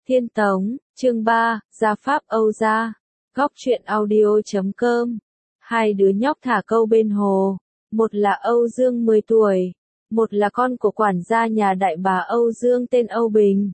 Thiên Tống, chương 3, Gia Pháp Âu Gia. Góc truyện audio.com. Hai đứa nhóc thả câu bên hồ. Một là Âu Dương 10 tuổi. Một là con của quản gia nhà đại bá Âu Dương tên Âu Bình.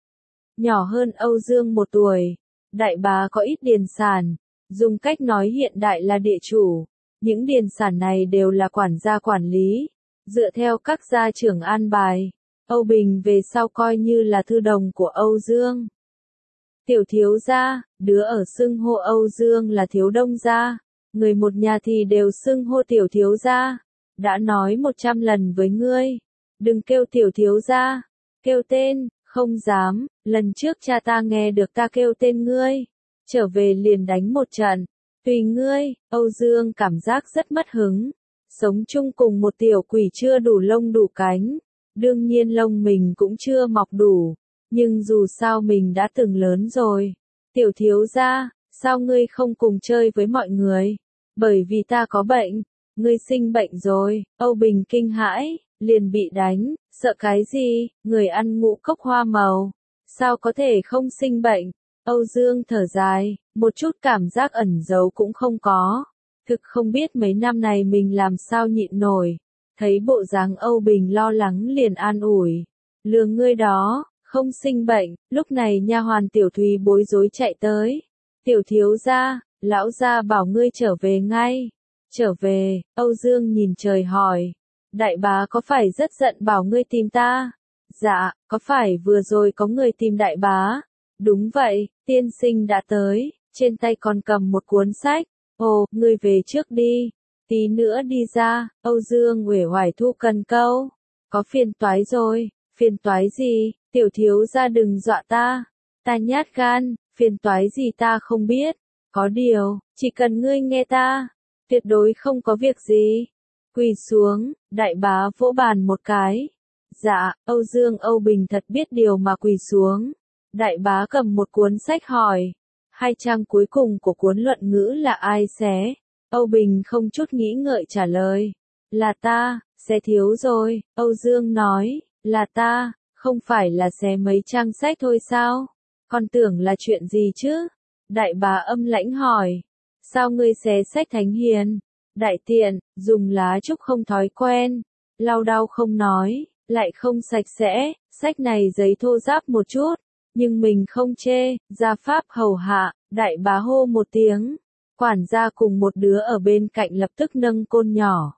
Nhỏ hơn Âu Dương 1 tuổi. Đại bá có ít điền sản. Dùng cách nói hiện đại là địa chủ. Những điền sản này đều là quản gia quản lý. Dựa theo các gia trưởng an bài. Âu Bình về sau coi như là thư đồng của Âu Dương. Tiểu thiếu gia, đứa ở xưng hô Âu Dương là thiếu đông gia. Người một nhà thì đều xưng hô tiểu thiếu gia. Đã nói 100 lần với ngươi. Đừng kêu tiểu thiếu gia. Kêu tên, không dám. Lần trước cha ta nghe được ta kêu tên ngươi. Trở về liền đánh một trận. Tùy ngươi. Âu Dương cảm giác rất mất hứng. Sống chung cùng một tiểu quỷ chưa đủ lông đủ cánh. Đương nhiên lông mình cũng chưa mọc đủ. Nhưng dù sao mình đã từng lớn rồi. Tiểu thiếu gia, sao ngươi không cùng chơi với mọi người? Bởi vì ta có bệnh. Ngươi sinh bệnh rồi. Âu Bình kinh hãi, liền bị đánh. Sợ cái gì? Người ăn ngũ cốc hoa màu. Sao có thể không sinh bệnh? Âu Dương thở dài, một chút cảm giác ẩn giấu cũng không có. Thực không biết mấy năm này mình làm sao nhịn nổi. Thấy bộ dáng Âu Bình lo lắng liền an ủi. Lừa ngươi đó, không sinh bệnh. Lúc này nha hoàn Tiểu Thùy bối rối chạy tới. Tiểu thiếu gia, lão gia bảo ngươi trở về ngay. Trở về, Âu Dương nhìn trời hỏi. Đại bá có phải rất giận bảo ngươi tìm ta? Dạ, có phải vừa rồi có người tìm đại bá? Đúng vậy, tiên sinh đã tới, trên tay còn cầm một cuốn sách. Ồ, ngươi về trước đi. Tí nữa đi ra. Âu Dương uể oải thu cần câu. Có phiền toái rồi. Phiền toái gì? Tiểu thiếu gia đừng dọa ta. Ta nhát gan. Phiền toái gì ta không biết. Có điều, chỉ cần ngươi nghe ta. Tuyệt đối không có việc gì. Quỳ xuống. Đại bá vỗ bàn một cái. Dạ. Âu Dương Âu Bình thật biết điều mà quỳ xuống. Đại bá cầm một cuốn sách hỏi. 2 trang cuối cùng của cuốn luận ngữ là ai xé? Âu Bình không chút nghĩ ngợi trả lời. Là ta, xé thiếu rồi. Âu Dương nói, là ta, không phải là xé mấy trang sách thôi sao? Con tưởng là chuyện gì chứ? Đại bá âm lãnh hỏi. Sao ngươi xé sách thánh hiền? Đại tiện, dùng lá trúc không thói quen. Lau đau không nói, lại không sạch sẽ. Sách này giấy thô ráp một chút. Nhưng mình không chê. Gia pháp hầu hạ. Đại bá hô một tiếng. Quản gia cùng một đứa ở bên cạnh lập tức nâng côn nhỏ.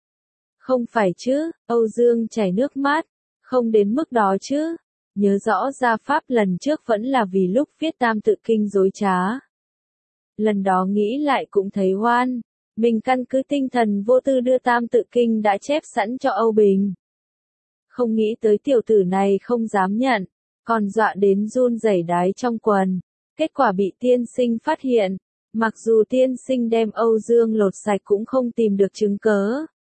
Không phải chứ, Âu Dương chảy nước mắt. Không đến mức đó chứ. Nhớ rõ Gia Pháp lần trước vẫn là vì lúc viết Tam Tự Kinh dối trá. Lần đó nghĩ lại cũng thấy oan. Mình căn cứ tinh thần vô tư đưa Tam Tự Kinh đã chép sẵn cho Âu Bình. Không nghĩ tới tiểu tử này không dám nhận. Còn dọa đến run rẩy đái trong quần. Kết quả bị tiên sinh phát hiện. Mặc dù tiên sinh đem Âu Dương lột sạch cũng không tìm được chứng cớ.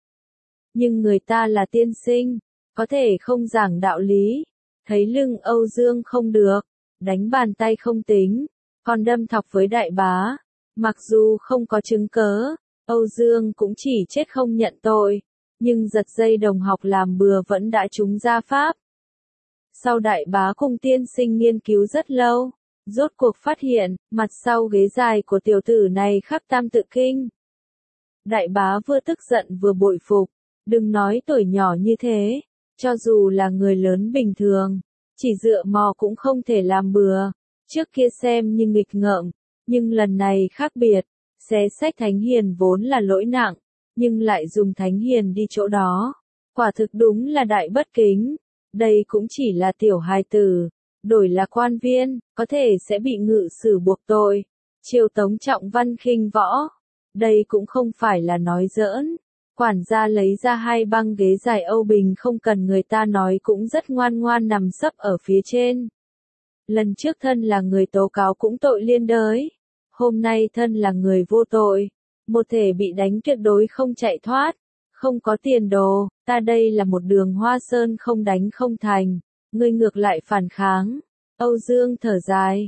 Nhưng người ta là tiên sinh, có thể không giảng đạo lý. Thấy lưng Âu Dương không được, đánh bàn tay không tính, còn đâm thọc với đại bá. Mặc dù không có chứng cớ, Âu Dương cũng chỉ chết không nhận tội. Nhưng giật dây đồng học làm bừa vẫn đã trúng gia pháp. Sau đại bá cùng tiên sinh nghiên cứu rất lâu. Rốt cuộc phát hiện, mặt sau ghế dài của tiểu tử này khắc Tam Tự Kinh. Đại bá vừa tức giận vừa bội phục. Đừng nói tuổi nhỏ như thế. Cho dù là người lớn bình thường. Chỉ dựa mò cũng không thể làm bừa. Trước kia xem như nghịch ngợm. Nhưng lần này khác biệt. Xé sách thánh hiền vốn là lỗi nặng. Nhưng lại dùng thánh hiền đi chỗ đó. Quả thực đúng là đại bất kính. Đây cũng chỉ là tiểu hài tử. Đổi là quan viên, có thể sẽ bị ngự xử buộc tội. Triều Tống trọng văn khinh võ. Đây cũng không phải là nói giỡn. Quản gia lấy ra 2 băng ghế dài Âu Bình không cần người ta nói cũng rất ngoan ngoan nằm sấp ở phía trên. Lần trước thân là người tố cáo cũng tội liên đới. Hôm nay thân là người vô tội. Một thể bị đánh tuyệt đối không chạy thoát. Không có tiền đồ, ta đây là một đường Hoa Sơn không đánh không thành. Ngươi ngược lại phản kháng. Âu Dương thở dài.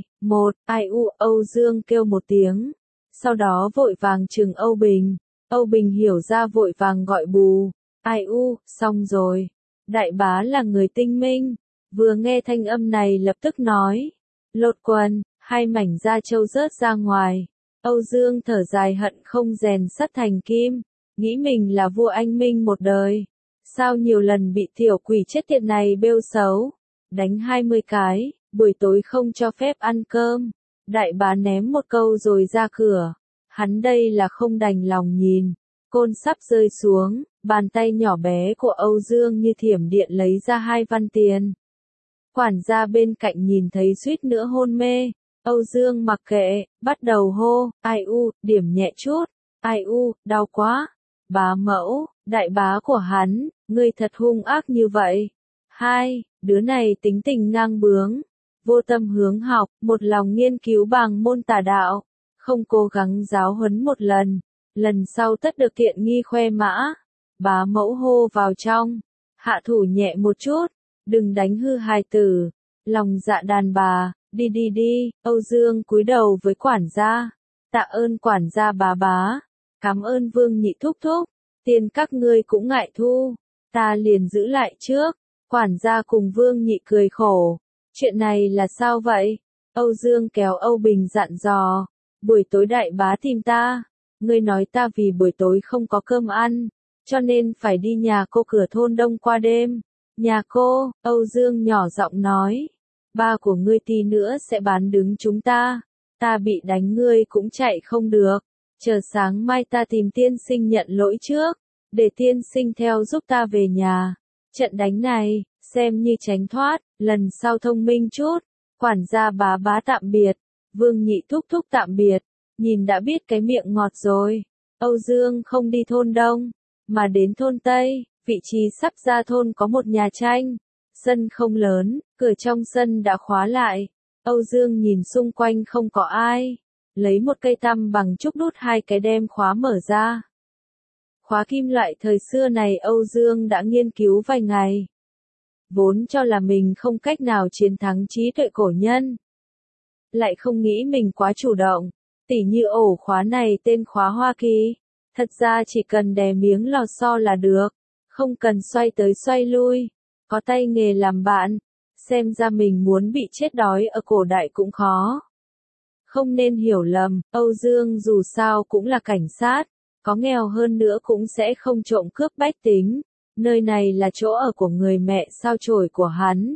Âu Dương kêu một tiếng. Sau đó vội vàng trừng Âu Bình. Âu Bình hiểu ra vội vàng gọi bù. Xong rồi. Đại bá là người tinh minh. Vừa nghe thanh âm này lập tức nói. lột quần, hai mảnh da trâu rớt ra ngoài. Âu Dương thở dài hận không rèn sắt thành kim, nghĩ mình là vua anh minh một đời. Sao nhiều lần bị tiểu quỷ chết tiệt này bêu xấu, đánh 20 cái, buổi tối không cho phép ăn cơm. Đại bá ném một câu rồi ra cửa. Hắn đây là không đành lòng nhìn. Côn sắp rơi xuống, bàn tay nhỏ bé của Âu Dương như thiểm điện lấy ra 2 văn tiền. Quản gia bên cạnh nhìn thấy suýt nữa hôn mê. Âu Dương mặc kệ, bắt đầu hô, ai u, điểm nhẹ chút, ai u, đau quá. Bá mẫu, đại bá của hắn, ngươi thật hung ác như vậy. Hai, đứa này tính tình ngang bướng, vô tâm hướng học, một lòng nghiên cứu bằng môn tà đạo, không cố gắng giáo huấn một lần sau tất được tiện nghi khoe mã. Bá mẫu hô vào trong, hạ thủ nhẹ một chút, đừng đánh hư hài tử, lòng dạ đàn bà, đi đi đi. Âu Dương cúi đầu với quản gia, tạ ơn quản gia bá bá, cảm ơn Vương nhị thúc thúc, tiền các ngươi cũng ngại thu, ta liền giữ lại trước. Quản gia cùng Vương nhị cười khổ, chuyện này là sao vậy? Âu Dương kéo Âu Bình dặn dò, buổi tối đại bá tìm ta, ngươi nói ta vì buổi tối không có cơm ăn, cho nên phải đi nhà cô cửa thôn đông qua đêm. Nhà cô, Âu Dương nhỏ giọng nói, ba của ngươi tí nữa sẽ bán đứng chúng ta bị đánh ngươi cũng chạy không được, chờ sáng mai ta tìm tiên sinh nhận lỗi trước, để tiên sinh theo giúp ta về nhà. Trận đánh này, xem như tránh thoát, lần sau thông minh chút. Quản gia bá bá tạm biệt, Vương nhị thúc thúc tạm biệt, nhìn đã biết cái miệng ngọt rồi. Âu Dương không đi thôn Đông, mà đến thôn Tây, vị trí sắp ra thôn có một nhà tranh. Sân không lớn, cửa trong sân đã khóa lại. Âu Dương nhìn xung quanh không có ai, lấy một cây tăm bằng trúc đút 2 cái đem khóa mở ra. Khóa kim loại thời xưa này Âu Dương đã nghiên cứu vài ngày. Vốn cho là mình không cách nào chiến thắng trí tuệ cổ nhân. Lại không nghĩ mình quá chủ động, tỉ như ổ khóa này tên khóa Hoa Kỳ. Thật ra chỉ cần đè miếng lò xo là được, không cần xoay tới xoay lui, có tay nghề làm bạn, xem ra mình muốn bị chết đói ở cổ đại cũng khó. Không nên hiểu lầm, Âu Dương dù sao cũng là cảnh sát, có nghèo hơn nữa cũng sẽ không trộm cướp bách tính, nơi này là chỗ ở của người mẹ sao chổi của hắn.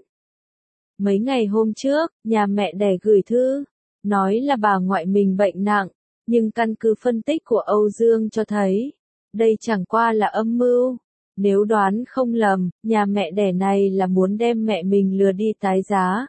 Mấy ngày hôm trước, nhà mẹ đẻ gửi thư, nói là bà ngoại mình bệnh nặng, nhưng căn cứ phân tích của Âu Dương cho thấy, đây chẳng qua là âm mưu. Nếu đoán không lầm, nhà mẹ đẻ này là muốn đem mẹ mình lừa đi tái giá.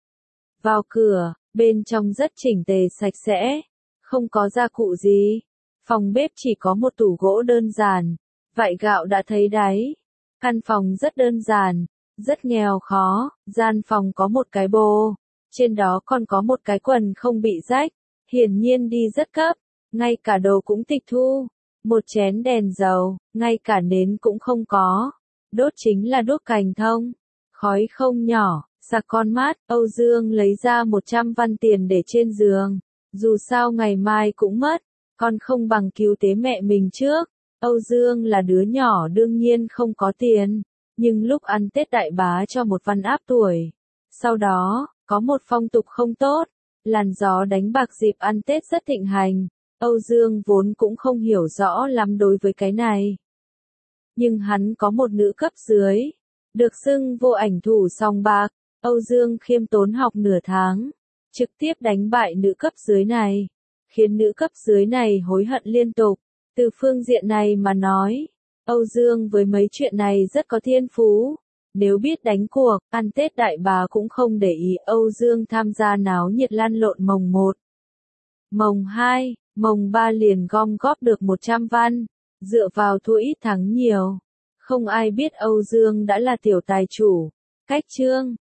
Vào cửa, bên trong rất chỉnh tề sạch sẽ, không có gia cụ gì. Phòng bếp chỉ có một tủ gỗ đơn giản, vại gạo đã thấy đáy. Căn phòng rất đơn giản, rất nghèo khó, gian phòng có một cái bồ, trên đó còn có một cái quần không bị rách, hiển nhiên đi rất cấp, ngay cả đồ cũng tịch thu. Một chén đèn dầu, ngay cả nến cũng không có. Đốt chính là đuốc cành thông. Khói không nhỏ, sạc con mát. Âu Dương lấy ra 100 văn tiền để trên giường. Dù sao ngày mai cũng mất, con không bằng cứu tế mẹ mình trước. Âu Dương là đứa nhỏ đương nhiên không có tiền. Nhưng lúc ăn Tết đại bá cho một văn áp tuổi. Sau đó, có một phong tục không tốt. Làn gió đánh bạc dịp ăn Tết rất thịnh hành. Âu Dương vốn cũng không hiểu rõ lắm đối với cái này. Nhưng hắn có một nữ cấp dưới, được xưng vô ảnh thủ song bạc. Âu Dương khiêm tốn học nửa tháng, trực tiếp đánh bại nữ cấp dưới này, khiến nữ cấp dưới này hối hận liên tục. Từ phương diện này mà nói, Âu Dương với mấy chuyện này rất có thiên phú. Nếu biết đánh cuộc, ăn Tết đại bá cũng không để ý Âu Dương tham gia náo nhiệt lăn lộn mồng 1. Mồng 2, mồng 3 liền gom góp được 100 văn, dựa vào thua ít thắng nhiều. Không ai biết Âu Dương đã là tiểu tài chủ. Cách chương